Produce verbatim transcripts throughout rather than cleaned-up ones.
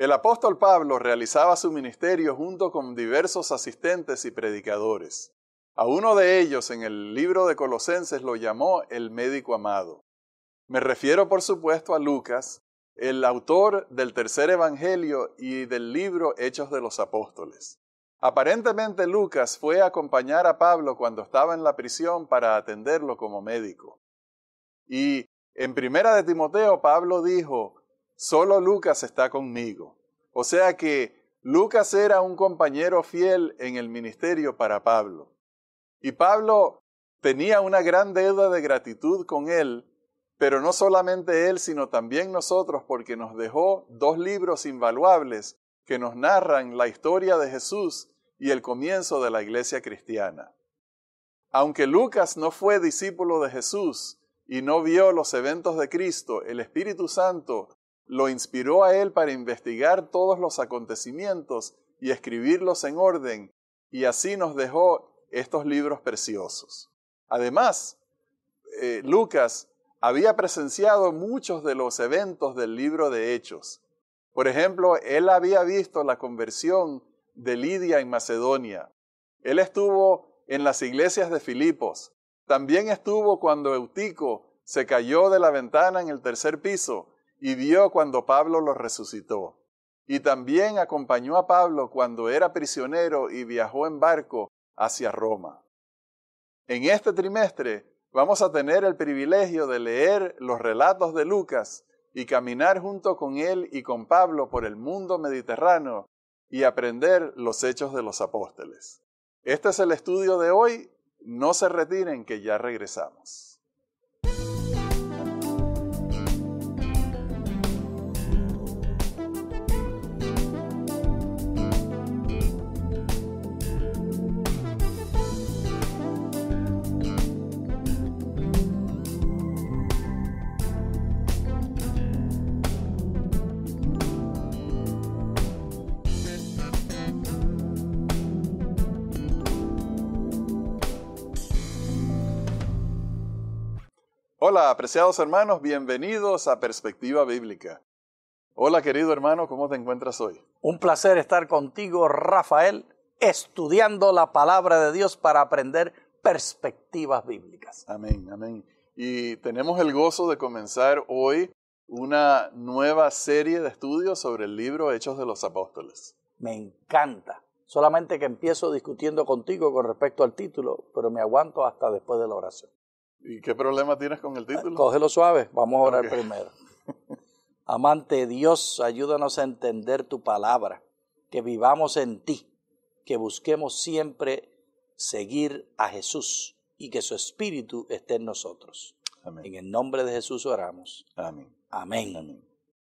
El apóstol Pablo realizaba su ministerio junto con diversos asistentes y predicadores. A uno de ellos en el libro de Colosenses lo llamó el médico amado. Me refiero por supuesto a Lucas, el autor del tercer evangelio y del libro Hechos de los Apóstoles. Aparentemente Lucas fue a acompañar a Pablo cuando estaba en la prisión para atenderlo como médico. Y en Primera de Timoteo Pablo dijo, solo Lucas está conmigo. O sea que Lucas era un compañero fiel en el ministerio para Pablo. Y Pablo tenía una gran deuda de gratitud con él, pero no solamente él, sino también nosotros, porque nos dejó dos libros invaluables que nos narran la historia de Jesús y el comienzo de la iglesia cristiana. Aunque Lucas no fue discípulo de Jesús y no vio los eventos de Cristo, el Espíritu Santo lo inspiró a él para investigar todos los acontecimientos y escribirlos en orden, y así nos dejó estos libros preciosos. Además, eh, Lucas había presenciado muchos de los eventos del libro de Hechos. Por ejemplo, él había visto la conversión de Lidia en Macedonia. Él estuvo en las iglesias de Filipos. También estuvo cuando Eutico se cayó de la ventana en el tercer piso y vio cuando Pablo lo resucitó. Y también acompañó a Pablo cuando era prisionero y viajó en barco hacia Roma. En este trimestre vamos a tener el privilegio de leer los relatos de Lucas y caminar junto con él y con Pablo por el mundo mediterráneo y aprender los hechos de los apóstoles. Este es el estudio de hoy. No se retiren, que ya regresamos. Hola, apreciados hermanos, bienvenidos a Perspectiva Bíblica. Hola, querido hermano, ¿cómo te encuentras hoy? Un placer estar contigo, Rafael, estudiando la palabra de Dios para aprender perspectivas bíblicas. Amén, amén. Y tenemos el gozo de comenzar hoy una nueva serie de estudios sobre el libro Hechos de los Apóstoles. Me encanta. Solamente que empiezo discutiendo contigo con respecto al título, pero me aguanto hasta después de la oración. ¿Y qué problema tienes con el título? Cógelo suave, vamos a orar Okay. primero. Amante Dios, ayúdanos a entender tu palabra, que vivamos en ti, que busquemos siempre seguir a Jesús y que su Espíritu esté en nosotros. Amén. En el nombre de Jesús oramos. Amén. Amén. Amén.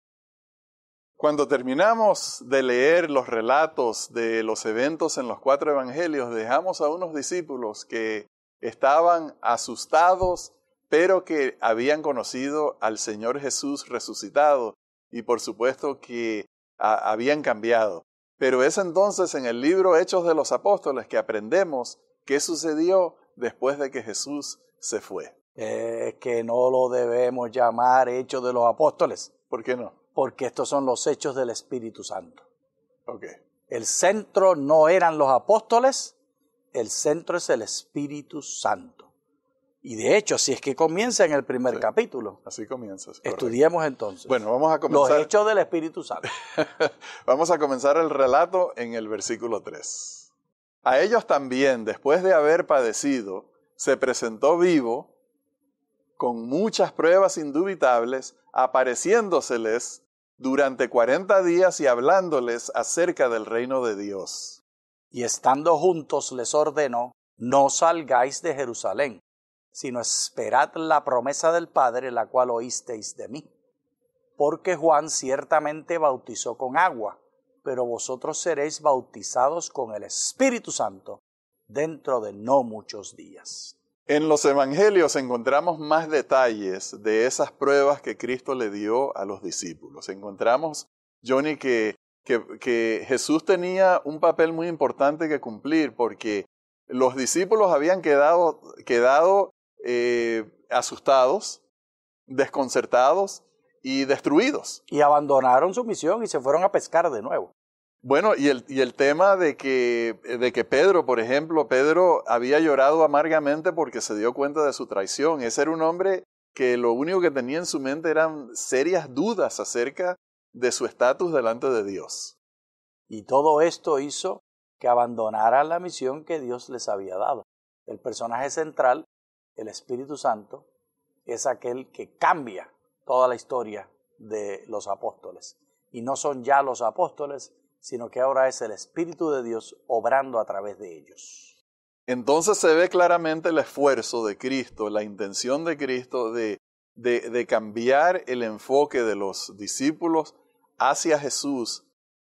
Cuando terminamos de leer los relatos de los eventos en los cuatro evangelios, dejamos a unos discípulos que estaban asustados, pero que habían conocido al Señor Jesús resucitado y por supuesto que a, habían cambiado. Pero es entonces en el libro Hechos de los Apóstoles que aprendemos qué sucedió después de que Jesús se fue. Es eh, que no lo debemos llamar Hechos de los Apóstoles. ¿Por qué no? Porque estos son los hechos del Espíritu Santo. Ok. El centro no eran los apóstoles, el centro es el Espíritu Santo. Y de hecho, si es que comienza en el primer Sí, capítulo. Así comienzas. Estudiemos entonces. Bueno, vamos a comenzar. Los hechos del Espíritu Santo. Vamos a comenzar el relato en el versículo tres. A ellos también, después de haber padecido, se presentó vivo, con muchas pruebas indubitables, apareciéndoseles durante cuarenta días y hablándoles acerca del reino de Dios. Y estando juntos les ordenó, no salgáis de Jerusalén, sino esperad la promesa del Padre, la cual oísteis de mí. Porque Juan ciertamente bautizó con agua, pero vosotros seréis bautizados con el Espíritu Santo dentro de no muchos días. En los evangelios encontramos más detalles de esas pruebas que Cristo le dio a los discípulos. Encontramos, Johnny, que, que, que Jesús tenía un papel muy importante que cumplir porque los discípulos habían quedado, quedado eh, asustados, desconcertados y destruidos. Y abandonaron su misión y se fueron a pescar de nuevo. Bueno, y el, y el tema de que, de que Pedro, por ejemplo, Pedro había llorado amargamente porque se dio cuenta de su traición. Ese era un hombre que lo único que tenía en su mente eran serias dudas acerca de su estatus delante de Dios. Y todo esto hizo que abandonaran la misión que Dios les había dado. El personaje central, el Espíritu Santo, es aquel que cambia toda la historia de los apóstoles. Y no son ya los apóstoles, sino que ahora es el Espíritu de Dios obrando a través de ellos. Entonces se ve claramente el esfuerzo de Cristo, la intención de Cristo de, de, de cambiar el enfoque de los discípulos hacia Jesús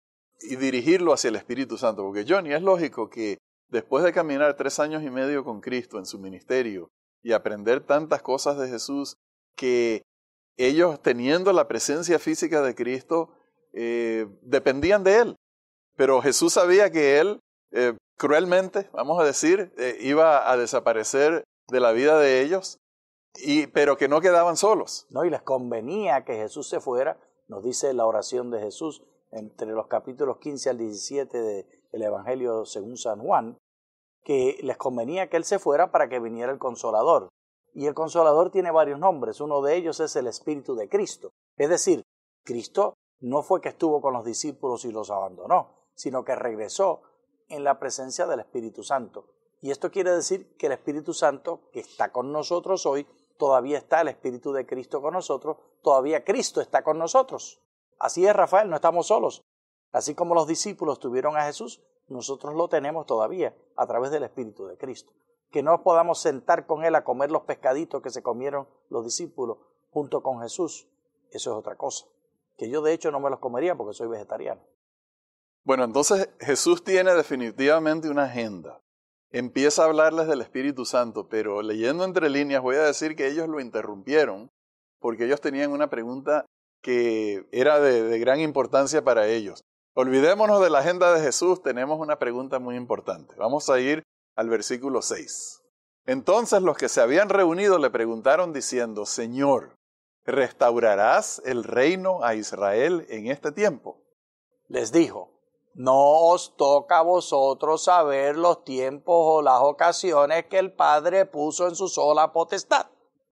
y dirigirlo hacia el Espíritu Santo. Porque Johnny, es lógico que después de caminar tres años y medio con Cristo en su ministerio y aprender tantas cosas de Jesús, que ellos teniendo la presencia física de Cristo eh, dependían de Él. Pero Jesús sabía que Él eh, cruelmente, vamos a decir, eh, iba a desaparecer de la vida de ellos, y, pero que no quedaban solos. No, y les convenía que Jesús se fuera, nos dice la oración de Jesús, entre los capítulos quince al diecisiete del Evangelio según San Juan, que les convenía que Él se fuera para que viniera el Consolador. Y el Consolador tiene varios nombres, uno de ellos es el Espíritu de Cristo. Es decir, Cristo no fue que estuvo con los discípulos y los abandonó, sino que regresó en la presencia del Espíritu Santo. Y esto quiere decir que el Espíritu Santo, que está con nosotros hoy, todavía está el Espíritu de Cristo con nosotros, todavía Cristo está con nosotros. Así es, Rafael, no estamos solos. Así como los discípulos tuvieron a Jesús, nosotros lo tenemos todavía a través del Espíritu de Cristo. Que no podamos sentar con Él a comer los pescaditos que se comieron los discípulos junto con Jesús, eso es otra cosa. Que yo de hecho no me los comería porque soy vegetariano. Bueno, entonces Jesús tiene definitivamente una agenda. Empieza a hablarles del Espíritu Santo, pero leyendo entre líneas voy a decir que ellos lo interrumpieron porque ellos tenían una pregunta que era de, de gran importancia para ellos. Olvidémonos de la agenda de Jesús, tenemos una pregunta muy importante. Vamos a ir al versículo seis. Entonces los que se habían reunido le preguntaron diciendo, Señor, ¿restaurarás el reino a Israel en este tiempo? Les dijo, no os toca a vosotros saber los tiempos o las ocasiones que el Padre puso en su sola potestad,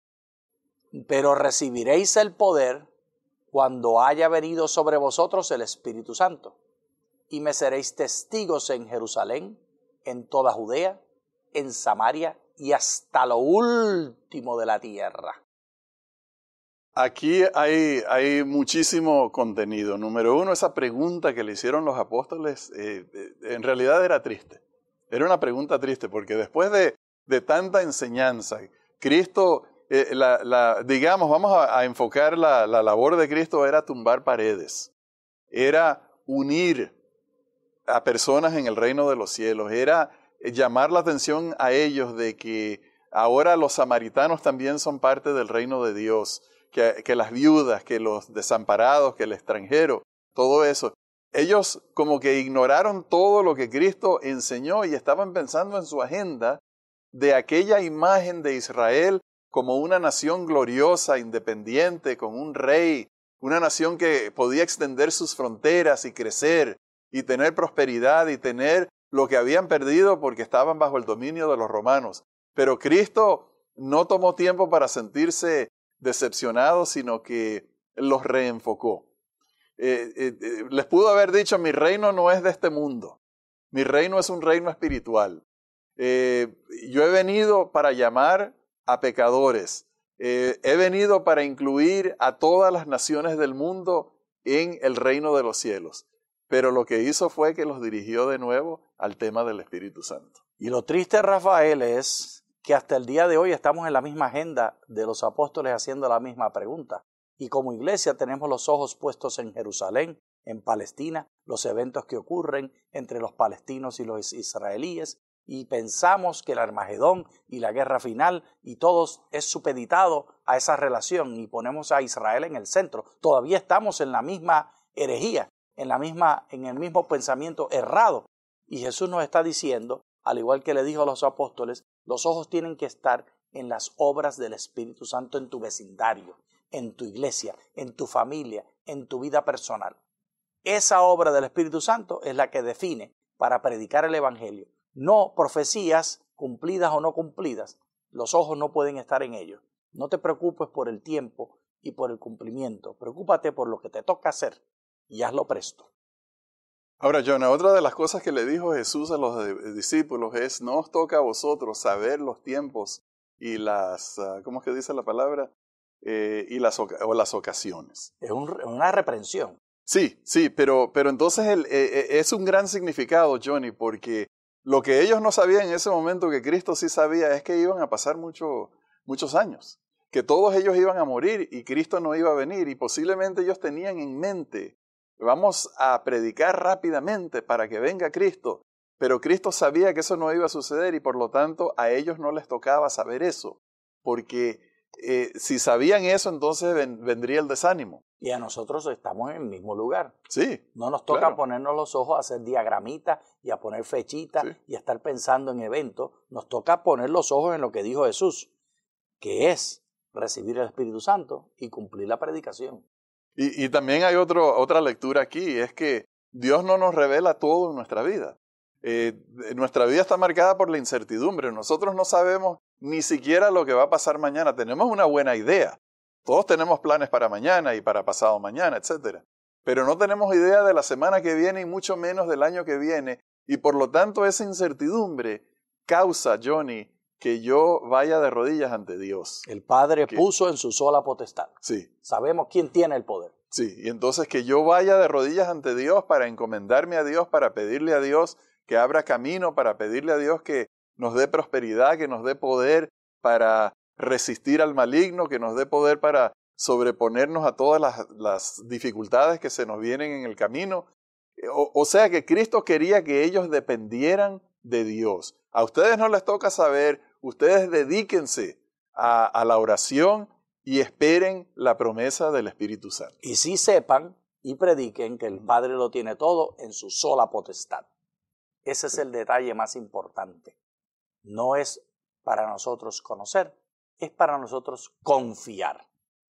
pero recibiréis el poder cuando haya venido sobre vosotros el Espíritu Santo, y me seréis testigos en Jerusalén, en toda Judea, en Samaria y hasta lo último de la tierra. Aquí hay, hay muchísimo contenido. Número uno, esa pregunta que le hicieron los apóstoles, eh, en realidad era triste. Era una pregunta triste porque después de, de tanta enseñanza, Cristo, eh, la, la, digamos, vamos a, a enfocar la, la labor de Cristo era tumbar paredes, era unir a personas en el reino de los cielos, era llamar la atención a ellos de que ahora los samaritanos también son parte del reino de Dios. Que, que las viudas, que los desamparados, que el extranjero, todo eso. Ellos como que ignoraron todo lo que Cristo enseñó y estaban pensando en su agenda de aquella imagen de Israel como una nación gloriosa, independiente, con un rey, una nación que podía extender sus fronteras y crecer y tener prosperidad y tener lo que habían perdido porque estaban bajo el dominio de los romanos. Pero Cristo no tomó tiempo para sentirse decepcionados, sino que los reenfocó. Eh, eh, eh, les pudo haber dicho, mi reino no es de este mundo, mi reino es un reino espiritual. Eh, yo he venido para llamar a pecadores, eh, he venido para incluir a todas las naciones del mundo en el reino de los cielos. Pero lo que hizo fue que los dirigió de nuevo al tema del Espíritu Santo. Y lo triste, Rafael, es que hasta el día de hoy estamos en la misma agenda de los apóstoles haciendo la misma pregunta. Y como iglesia tenemos los ojos puestos en Jerusalén, en Palestina, los eventos que ocurren entre los palestinos y los israelíes, y pensamos que el Armagedón y la guerra final y todo es supeditado a esa relación y ponemos a Israel en el centro. Todavía estamos en la misma herejía, en, la misma, en el mismo pensamiento errado. Y Jesús nos está diciendo, al igual que le dijo a los apóstoles, los ojos tienen que estar en las obras del Espíritu Santo en tu vecindario, en tu iglesia, en tu familia, en tu vida personal. Esa obra del Espíritu Santo es la que define para predicar el Evangelio. No profecías cumplidas o no cumplidas. Los ojos no pueden estar en ellos. No te preocupes por el tiempo y por el cumplimiento. Preocúpate por lo que te toca hacer y hazlo presto. Ahora, Jonah, otra de las cosas que le dijo Jesús a los discípulos es: no os toca a vosotros saber los tiempos y las, ¿cómo es que dice la palabra? Eh, y las, o las ocasiones. Es un, una reprensión. Sí, sí, pero, pero entonces el, eh, es un gran significado, Johnny, porque lo que ellos no sabían en ese momento, que Cristo sí sabía, es que iban a pasar mucho, muchos años, que todos ellos iban a morir y Cristo no iba a venir, y posiblemente ellos tenían en mente: vamos a predicar rápidamente para que venga Cristo, pero Cristo sabía que eso no iba a suceder y por lo tanto a ellos no les tocaba saber eso, porque eh, si sabían eso, entonces ven, vendría el desánimo. Y a nosotros estamos en el mismo lugar. Sí. No nos toca claro. ponernos los ojos a hacer diagramitas y a poner fechitas sí. y a estar pensando en eventos. Nos toca poner los ojos en lo que dijo Jesús, que es recibir el Espíritu Santo y cumplir la predicación. Y, y también hay otro, otra lectura aquí, es que Dios no nos revela todo en nuestra vida. Eh, nuestra vida está marcada por la incertidumbre. Nosotros no sabemos ni siquiera lo que va a pasar mañana. Tenemos una buena idea. Todos tenemos planes para mañana y para pasado mañana, etcétera. Pero no tenemos idea de la semana que viene y mucho menos del año que viene. Y por lo tanto esa incertidumbre causa, Johnny, que yo vaya de rodillas ante Dios. El Padre que, puso en su sola potestad. Sí. Sabemos quién tiene el poder. Sí, y entonces que yo vaya de rodillas ante Dios para encomendarme a Dios, para pedirle a Dios que abra camino, para pedirle a Dios que nos dé prosperidad, que nos dé poder para resistir al maligno, que nos dé poder para sobreponernos a todas las, las dificultades que se nos vienen en el camino. O, o sea que Cristo quería que ellos dependieran de Dios. A ustedes no les toca saber, ustedes dedíquense a, a la oración y esperen la promesa del Espíritu Santo. Y sí sepan y prediquen que el Padre lo tiene todo en su sola potestad. Ese es el detalle más importante. No es para nosotros conocer, es para nosotros confiar.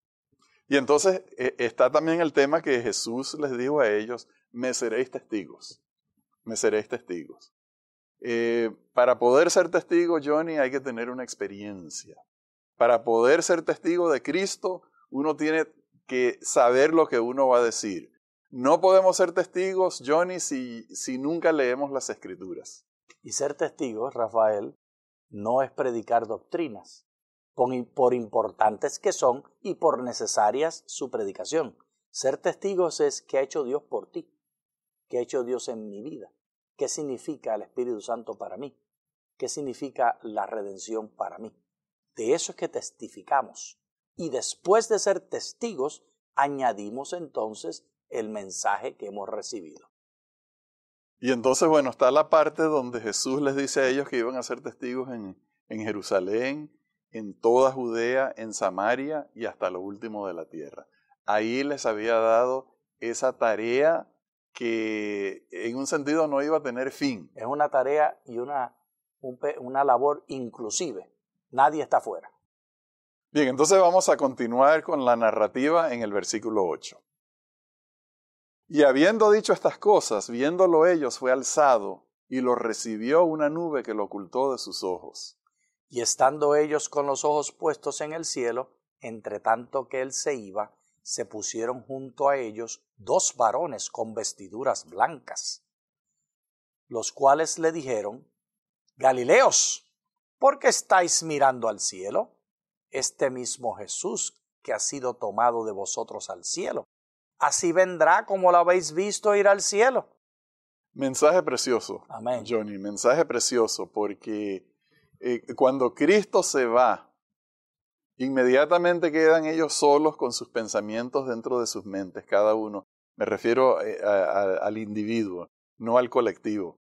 Y entonces eh, está también el tema que Jesús les dijo a ellos: me seréis testigos, me seréis testigos. Eh, para poder ser testigo, Johnny, hay que tener una experiencia. Para poder ser testigo de Cristo, uno tiene que saber lo que uno va a decir. No podemos ser testigos, Johnny, si, si nunca leemos las Escrituras. Y ser testigos, Rafael, no es predicar doctrinas, por importantes que son y por necesarias su predicación. Ser testigos es qué ha hecho Dios por ti, qué ha hecho Dios en mi vida, qué significa el Espíritu Santo para mí, qué significa la redención para mí. De eso es que testificamos. Y después de ser testigos, añadimos entonces el mensaje que hemos recibido. Y entonces, bueno, está la parte donde Jesús les dice a ellos que iban a ser testigos en, en Jerusalén, en toda Judea, en Samaria y hasta lo último de la tierra. Ahí les había dado esa tarea que en un sentido no iba a tener fin. Es una tarea y una, un, una labor inclusive. Nadie está fuera. Bien, entonces vamos a continuar con la narrativa en el versículo ocho. Y habiendo dicho estas cosas, viéndolo ellos, fue alzado y lo recibió una nube que lo ocultó de sus ojos. Y estando ellos con los ojos puestos en el cielo, entre tanto que él se iba, se pusieron junto a ellos dos varones con vestiduras blancas, los cuales le dijeron: Galileos, ¿por qué estáis mirando al cielo? Este mismo Jesús que ha sido tomado de vosotros al cielo, así vendrá como lo habéis visto ir al cielo. Mensaje precioso, Amén. Johnny, mensaje precioso, porque eh, cuando Cristo se va, inmediatamente quedan ellos solos con sus pensamientos dentro de sus mentes, cada uno. Me refiero a, a, al individuo, no al colectivo.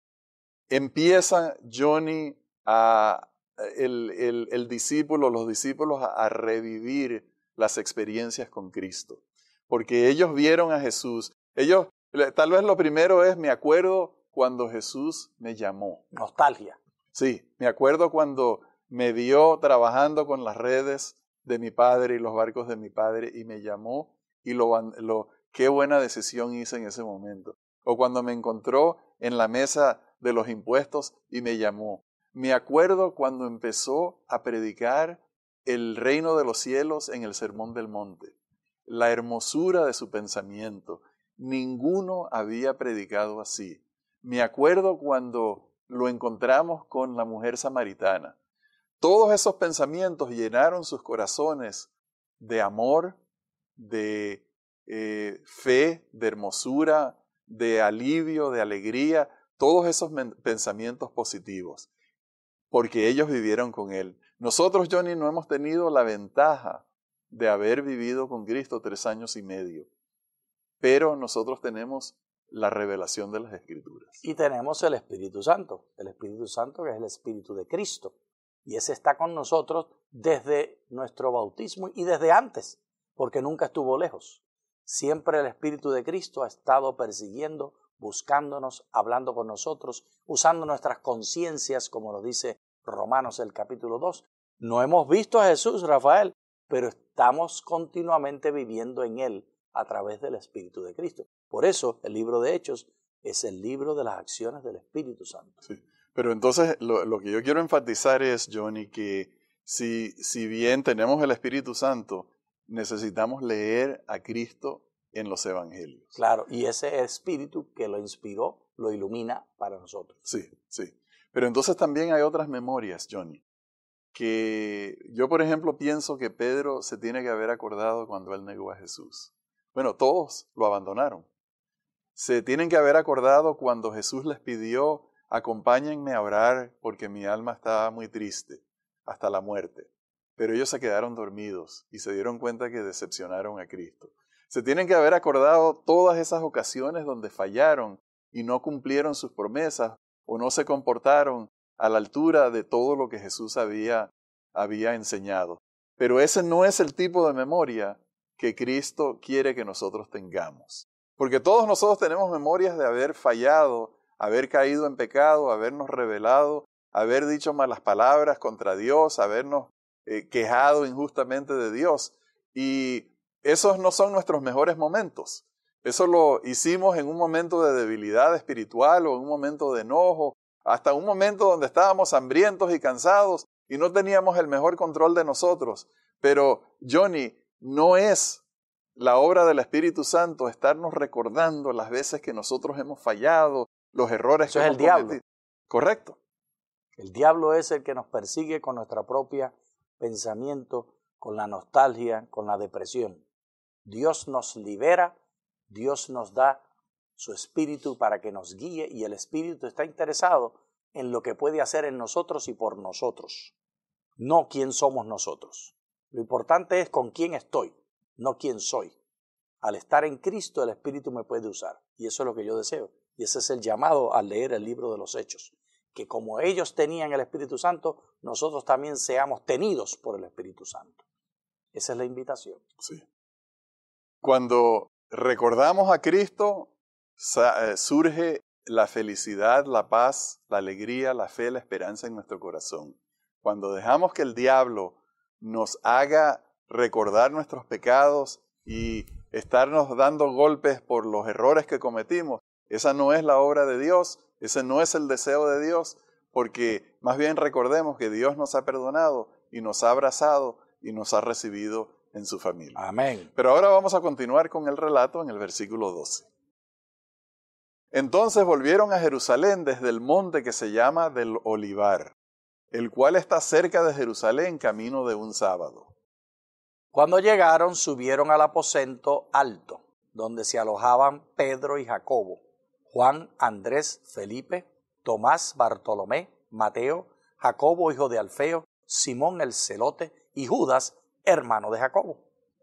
Empieza Johnny, a, el, el, el discípulo, los discípulos a, a revivir las experiencias con Cristo. Porque ellos vieron a Jesús. Ellos, tal vez lo primero es, me acuerdo cuando Jesús me llamó. Nostalgia. Sí, me acuerdo cuando me vio trabajando con las redes de mi padre y los barcos de mi padre y me llamó y lo, lo qué buena decisión hice en ese momento. O cuando me encontró en la mesa de los impuestos y me llamó. Me acuerdo cuando empezó a predicar el reino de los cielos en el Sermón del Monte. La hermosura de su pensamiento. Ninguno había predicado así. Me acuerdo cuando lo encontramos con la mujer samaritana. Todos esos pensamientos llenaron sus corazones de amor, de eh, fe, de hermosura, de alivio, de alegría, todos esos pensamientos positivos, porque ellos vivieron con Él. Nosotros, Johnny, no hemos tenido la ventaja de haber vivido con Cristo tres años y medio, pero nosotros tenemos la revelación de las Escrituras. Y tenemos el Espíritu Santo, el Espíritu Santo que es el Espíritu de Cristo, y ese está con nosotros desde nuestro bautismo y desde antes, porque nunca estuvo lejos. Siempre el Espíritu de Cristo ha estado persiguiendo, buscándonos, hablando con nosotros, usando nuestras conciencias, como nos dice Romanos el capítulo dos. No hemos visto a Jesús, Rafael, pero estamos continuamente viviendo en Él a través del Espíritu de Cristo. Por eso el libro de Hechos es el libro de las acciones del Espíritu Santo. Sí, pero entonces lo, lo que yo quiero enfatizar es, Johnny, que si, si bien tenemos el Espíritu Santo, necesitamos leer a Cristo en los evangelios. Claro, y ese espíritu que lo inspiró, lo ilumina para nosotros. Sí, sí. Pero entonces también hay otras memorias, Johnny, que yo, por ejemplo, pienso que Pedro se tiene que haber acordado cuando él negó a Jesús. Bueno, todos lo abandonaron. Se tienen que haber acordado cuando Jesús les pidió, acompáñenme a orar porque mi alma está muy triste hasta la muerte. Pero ellos se quedaron dormidos y se dieron cuenta que decepcionaron a Cristo. Se tienen que haber acordado todas esas ocasiones donde fallaron y no cumplieron sus promesas o no se comportaron a la altura de todo lo que Jesús había, había enseñado. Pero ese no es el tipo de memoria que Cristo quiere que nosotros tengamos. Porque todos nosotros tenemos memorias de haber fallado, haber caído en pecado, habernos rebelado, haber dicho malas palabras contra Dios, habernos Eh, quejado injustamente de Dios, y esos no son nuestros mejores momentos. Eso lo hicimos en un momento de debilidad espiritual o en un momento de enojo, hasta un momento donde estábamos hambrientos y cansados y no teníamos el mejor control de nosotros. Pero, Johnny, no es la obra del Espíritu Santo estarnos recordando las veces que nosotros hemos fallado, los errores Eso que es hemos el diablo. cometido. Correcto. El diablo es el que nos persigue con nuestra propia pensamiento, con la nostalgia, con la depresión. Dios nos libera, Dios nos da su Espíritu para que nos guíe, y el Espíritu está interesado en lo que puede hacer en nosotros y por nosotros, no quién somos nosotros. Lo importante es con quién estoy, no quién soy. Al estar en Cristo, el Espíritu me puede usar, y eso es lo que yo deseo, y ese es el llamado al leer el libro de los Hechos. Que como ellos tenían el Espíritu Santo, nosotros también seamos tenidos por el Espíritu Santo. Esa es la invitación. Sí. Cuando recordamos a Cristo, surge la felicidad, la paz, la alegría, la fe, la esperanza en nuestro corazón. Cuando dejamos que el diablo nos haga recordar nuestros pecados y estarnos dando golpes por los errores que cometimos, esa no es la obra de Dios. Ese no es el deseo de Dios, porque más bien recordemos que Dios nos ha perdonado y nos ha abrazado y nos ha recibido en su familia. Amén. Pero ahora vamos a continuar con el relato en el versículo doce. Entonces volvieron a Jerusalén desde el monte que se llama del Olivar, el cual está cerca de Jerusalén, camino de un sábado. Cuando llegaron, subieron al aposento alto, donde se alojaban Pedro y Jacobo, Juan, Andrés, Felipe, Tomás, Bartolomé, Mateo, Jacobo, hijo de Alfeo, Simón el celote y Judas, hermano de Jacobo.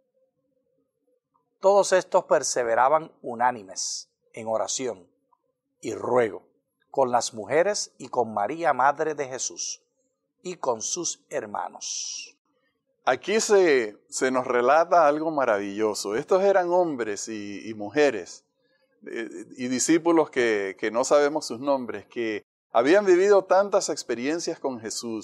Todos estos perseveraban unánimes en oración y ruego con las mujeres y con María, madre de Jesús, y con sus hermanos. Aquí se, se nos relata algo maravilloso. Estos eran hombres y, y mujeres y discípulos que, que no sabemos sus nombres, que habían vivido tantas experiencias con Jesús,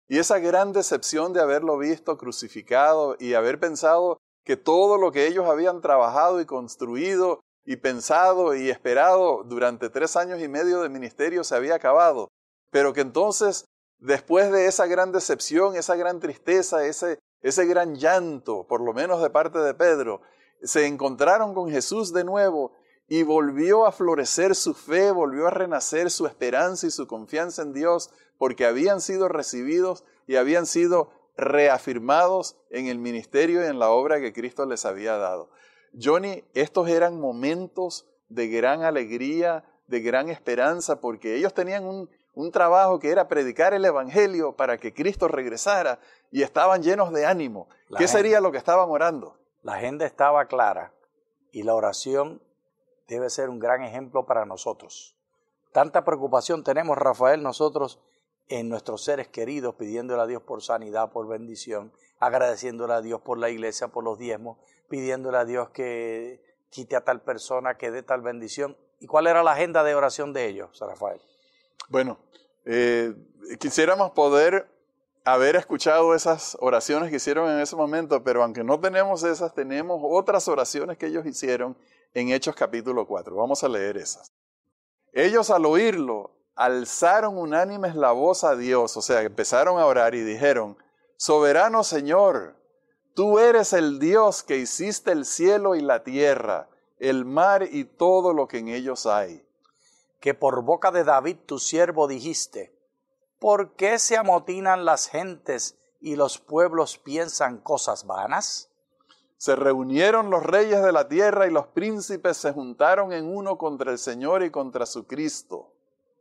Y esa gran decepción de haberlo visto crucificado y haber pensado que todo lo que ellos habían trabajado y construido y pensado y esperado durante tres años y medio de ministerio se había acabado. Pero que entonces, después de esa gran decepción, esa gran tristeza, ese, ese gran llanto, por lo menos de parte de Pedro, se encontraron con Jesús de nuevo y volvió a florecer su fe, volvió a renacer su esperanza y su confianza en Dios, porque habían sido recibidos y habían sido reafirmados en el ministerio y en la obra que Cristo les había dado. Johnny, estos eran momentos de gran alegría, de gran esperanza, porque ellos tenían un, un trabajo que era predicar el Evangelio para que Cristo regresara y estaban llenos de ánimo. La ¿Qué agenda, sería lo que estaban orando? La agenda estaba clara y la oración debe ser un gran ejemplo para nosotros. Tanta preocupación tenemos, Rafael, nosotros en nuestros seres queridos, pidiéndole a Dios por sanidad, por bendición, agradeciéndole a Dios por la iglesia, por los diezmos, pidiéndole a Dios que quite a tal persona, que dé tal bendición. ¿Y cuál era la agenda de oración de ellos, Rafael? Bueno, eh, quisiéramos poder haber escuchado esas oraciones que hicieron en ese momento, pero aunque no tenemos esas, tenemos otras oraciones que ellos hicieron en Hechos capítulo cuatro. Vamos a leer esas. Ellos al oírlo, alzaron unánimes la voz a Dios, o sea, empezaron a orar y dijeron, Soberano Señor, tú eres el Dios que hiciste el cielo y la tierra, el mar y todo lo que en ellos hay. Que por boca de David tu siervo dijiste, ¿por qué se amotinan las gentes y los pueblos piensan cosas vanas? Se reunieron los reyes de la tierra y los príncipes se juntaron en uno contra el Señor y contra su Cristo.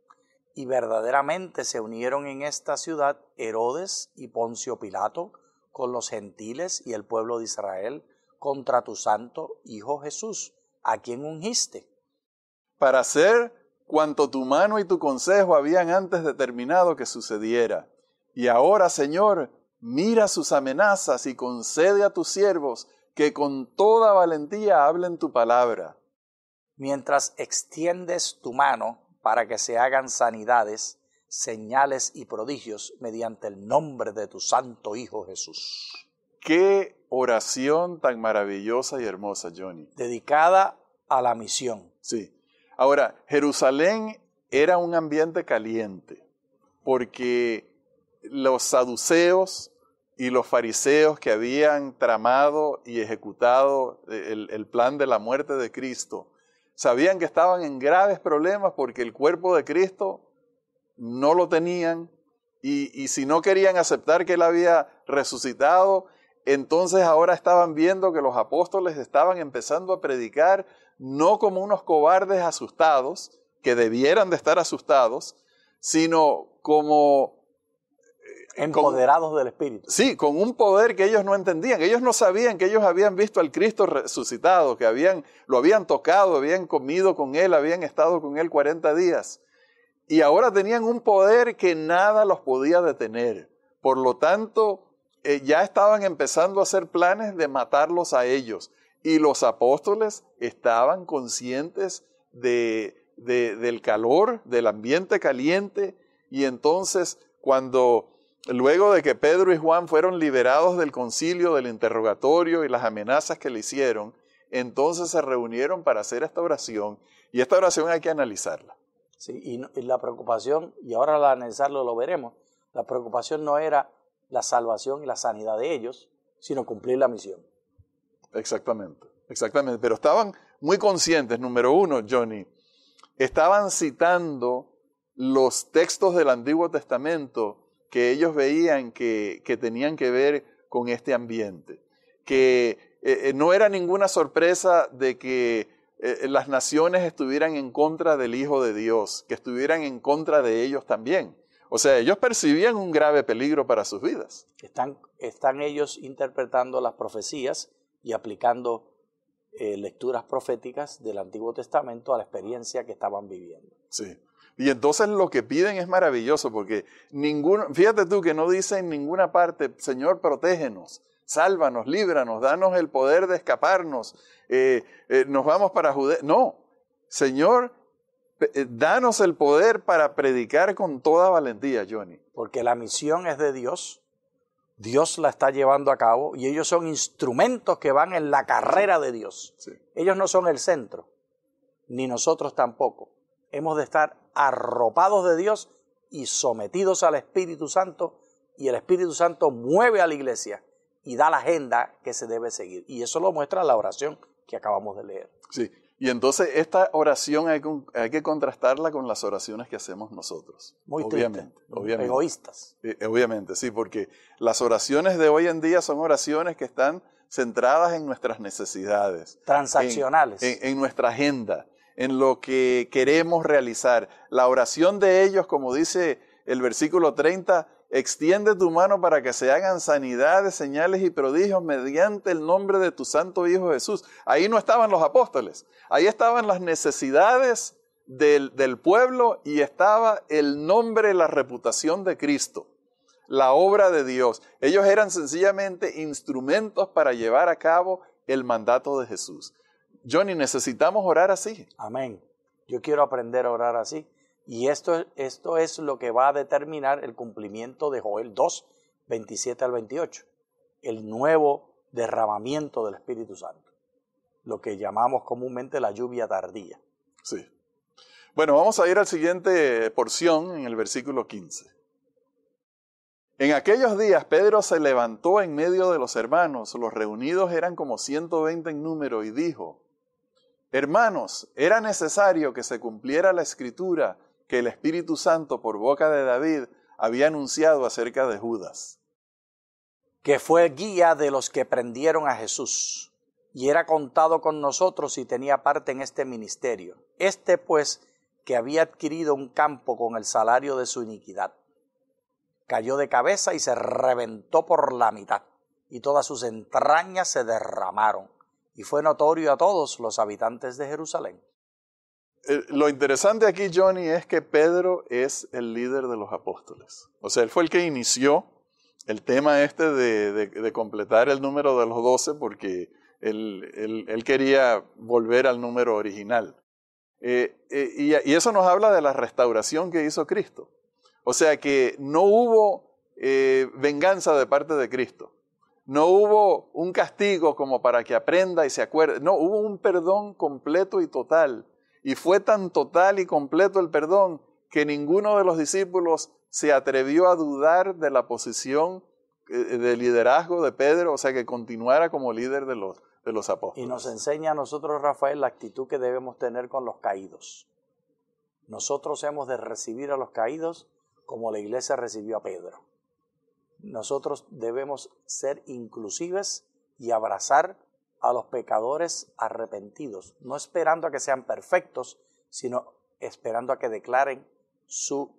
Y verdaderamente se unieron en esta ciudad Herodes y Poncio Pilato con los gentiles y el pueblo de Israel contra tu santo Hijo Jesús, a quien ungiste. Para hacer cuanto tu mano y tu consejo habían antes determinado que sucediera. Y ahora, Señor, mira sus amenazas y concede a tus siervos que con toda valentía hablen tu palabra. Mientras extiendes tu mano para que se hagan sanidades, señales y prodigios mediante el nombre de tu santo Hijo Jesús. ¡Qué oración tan maravillosa y hermosa, Johnny! Dedicada a la misión. Sí. Ahora, Jerusalén era un ambiente caliente, porque los saduceos y los fariseos que habían tramado y ejecutado el, el plan de la muerte de Cristo, sabían que estaban en graves problemas porque el cuerpo de Cristo no lo tenían y, y si no querían aceptar que Él había resucitado, entonces ahora estaban viendo que los apóstoles estaban empezando a predicar no como unos cobardes asustados, que debieran de estar asustados, sino como empoderados con, del Espíritu. Sí, con un poder que ellos no entendían. Ellos no sabían que ellos habían visto al Cristo resucitado, que habían, lo habían tocado, habían comido con Él, habían estado con Él cuarenta días. Y ahora tenían un poder que nada los podía detener. Por lo tanto, eh, ya estaban empezando a hacer planes de matarlos a ellos. Y los apóstoles estaban conscientes de, de, del calor, del ambiente caliente. Y entonces, cuando luego de que Pedro y Juan fueron liberados del concilio, del interrogatorio y las amenazas que le hicieron, entonces se reunieron para hacer esta oración. Y esta oración hay que analizarla. Sí, y, no, y la preocupación, y ahora al analizarlo lo veremos, la preocupación no era la salvación y la sanidad de ellos, sino cumplir la misión. Exactamente, exactamente. Pero estaban muy conscientes, número uno, Johnny, estaban citando los textos del Antiguo Testamento que ellos veían que, que tenían que ver con este ambiente. Que eh, no era ninguna sorpresa de que eh, las naciones estuvieran en contra del Hijo de Dios, que estuvieran en contra de ellos también. O sea, ellos percibían un grave peligro para sus vidas. Están, están ellos interpretando las profecías y aplicando eh, lecturas proféticas del Antiguo Testamento a la experiencia que estaban viviendo. Sí. Y entonces lo que piden es maravilloso porque ninguno, fíjate tú que no dice en ninguna parte, Señor, protégenos, sálvanos, líbranos, danos el poder de escaparnos, eh, eh, nos vamos para Judea. No, Señor, Danos el poder para predicar con toda valentía, Johnny. Porque la misión es de Dios, Dios la está llevando a cabo y ellos son instrumentos que van en la carrera de Dios. Sí. Ellos no son el centro, ni nosotros tampoco. Hemos de estar arropados de Dios y sometidos al Espíritu Santo, y el Espíritu Santo mueve a la iglesia y da la agenda que se debe seguir. Y eso lo muestra la oración que acabamos de leer. Sí. Y entonces esta oración hay que, hay que contrastarla con las oraciones que hacemos nosotros. Muy obviamente, triste, obviamente. Egoístas. Eh, obviamente, sí, porque las oraciones de hoy en día son oraciones que están centradas en nuestras necesidades. Transaccionales. En, en, en nuestra agenda, en lo que queremos realizar. La oración de ellos, como dice el versículo treinta, extiende tu mano para que se hagan sanidades, señales y prodigios mediante el nombre de tu santo Hijo Jesús. Ahí no estaban los apóstoles, ahí estaban las necesidades del, del pueblo y estaba el nombre, la reputación de Cristo, la obra de Dios. Ellos eran sencillamente instrumentos para llevar a cabo el mandato de Jesús. Johnny, necesitamos orar así. Amén. Yo quiero aprender a orar así. Y esto, esto es lo que va a determinar el cumplimiento de Joel dos, veintisiete al veintiocho. El nuevo derramamiento del Espíritu Santo. Lo que llamamos comúnmente la lluvia tardía. Sí. Bueno, vamos a ir al siguiente porción en el versículo quince. En aquellos días Pedro se levantó en medio de los hermanos, los reunidos eran como ciento veinte en número, y dijo: Hermanos, era necesario que se cumpliera la escritura que el Espíritu Santo por boca de David había anunciado acerca de Judas, que fue guía de los que prendieron a Jesús, y era contado con nosotros y tenía parte en este ministerio. Este pues, que había adquirido un campo con el salario de su iniquidad, cayó de cabeza y se reventó por la mitad, y todas sus entrañas se derramaron, y fue notorio a todos los habitantes de Jerusalén. Eh, lo interesante aquí, Johnny, es que Pedro es el líder de los apóstoles. O sea, él fue el que inició el tema este de, de, de completar el número de los doce, porque él, él, él quería volver al número original. Eh, eh, y, y eso nos habla de la restauración que hizo Cristo. O sea que no hubo eh, venganza de parte de Cristo. No hubo un castigo como para que aprenda y se acuerde. No, hubo un perdón completo y total. Y fue tan total y completo el perdón que ninguno de los discípulos se atrevió a dudar de la posición de liderazgo de Pedro, o sea, que continuara como líder de los, de los apóstoles. Y nos enseña a nosotros, Rafael, la actitud que debemos tener con los caídos. Nosotros hemos de recibir a los caídos como la iglesia recibió a Pedro. Nosotros debemos ser inclusives y abrazar a los pecadores arrepentidos, no esperando a que sean perfectos, sino esperando a que declaren su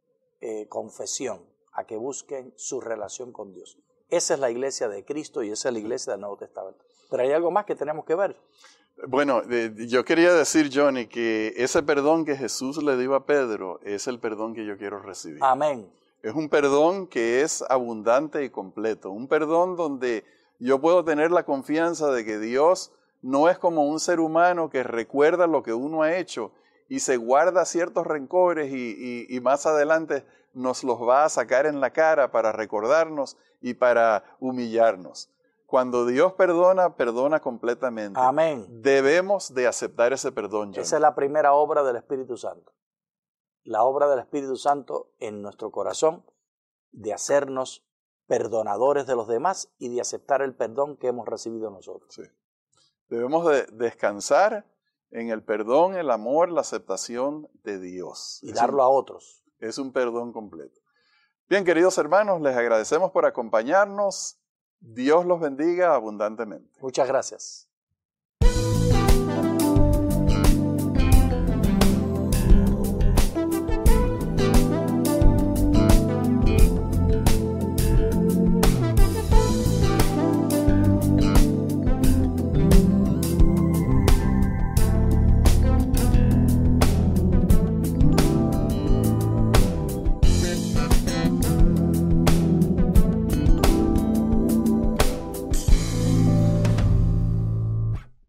eh, confesión, a que busquen su relación con Dios. Esa es la iglesia de Cristo y esa es la iglesia del Nuevo Testamento. Pero hay algo más que tenemos que ver. Bueno, eh, yo quería decir, Johnny, que ese perdón que Jesús le dio a Pedro es el perdón que yo quiero recibir. Amén. Es un perdón que es abundante y completo, un perdón donde yo puedo tener la confianza de que Dios no es como un ser humano que recuerda lo que uno ha hecho y se guarda ciertos rencores y, y, y más adelante nos los va a sacar en la cara para recordarnos y para humillarnos. Cuando Dios perdona, perdona completamente. Amén. Debemos de aceptar ese perdón, Johnny. Esa es la primera obra del Espíritu Santo. La obra del Espíritu Santo en nuestro corazón de hacernos perdonadores de los demás y de aceptar el perdón que hemos recibido nosotros. Sí. Debemos de descansar en el perdón, el amor, la aceptación de Dios. Y es darlo un, a otros. Es un perdón completo. Bien, queridos hermanos, les agradecemos por acompañarnos. Dios los bendiga abundantemente. Muchas gracias.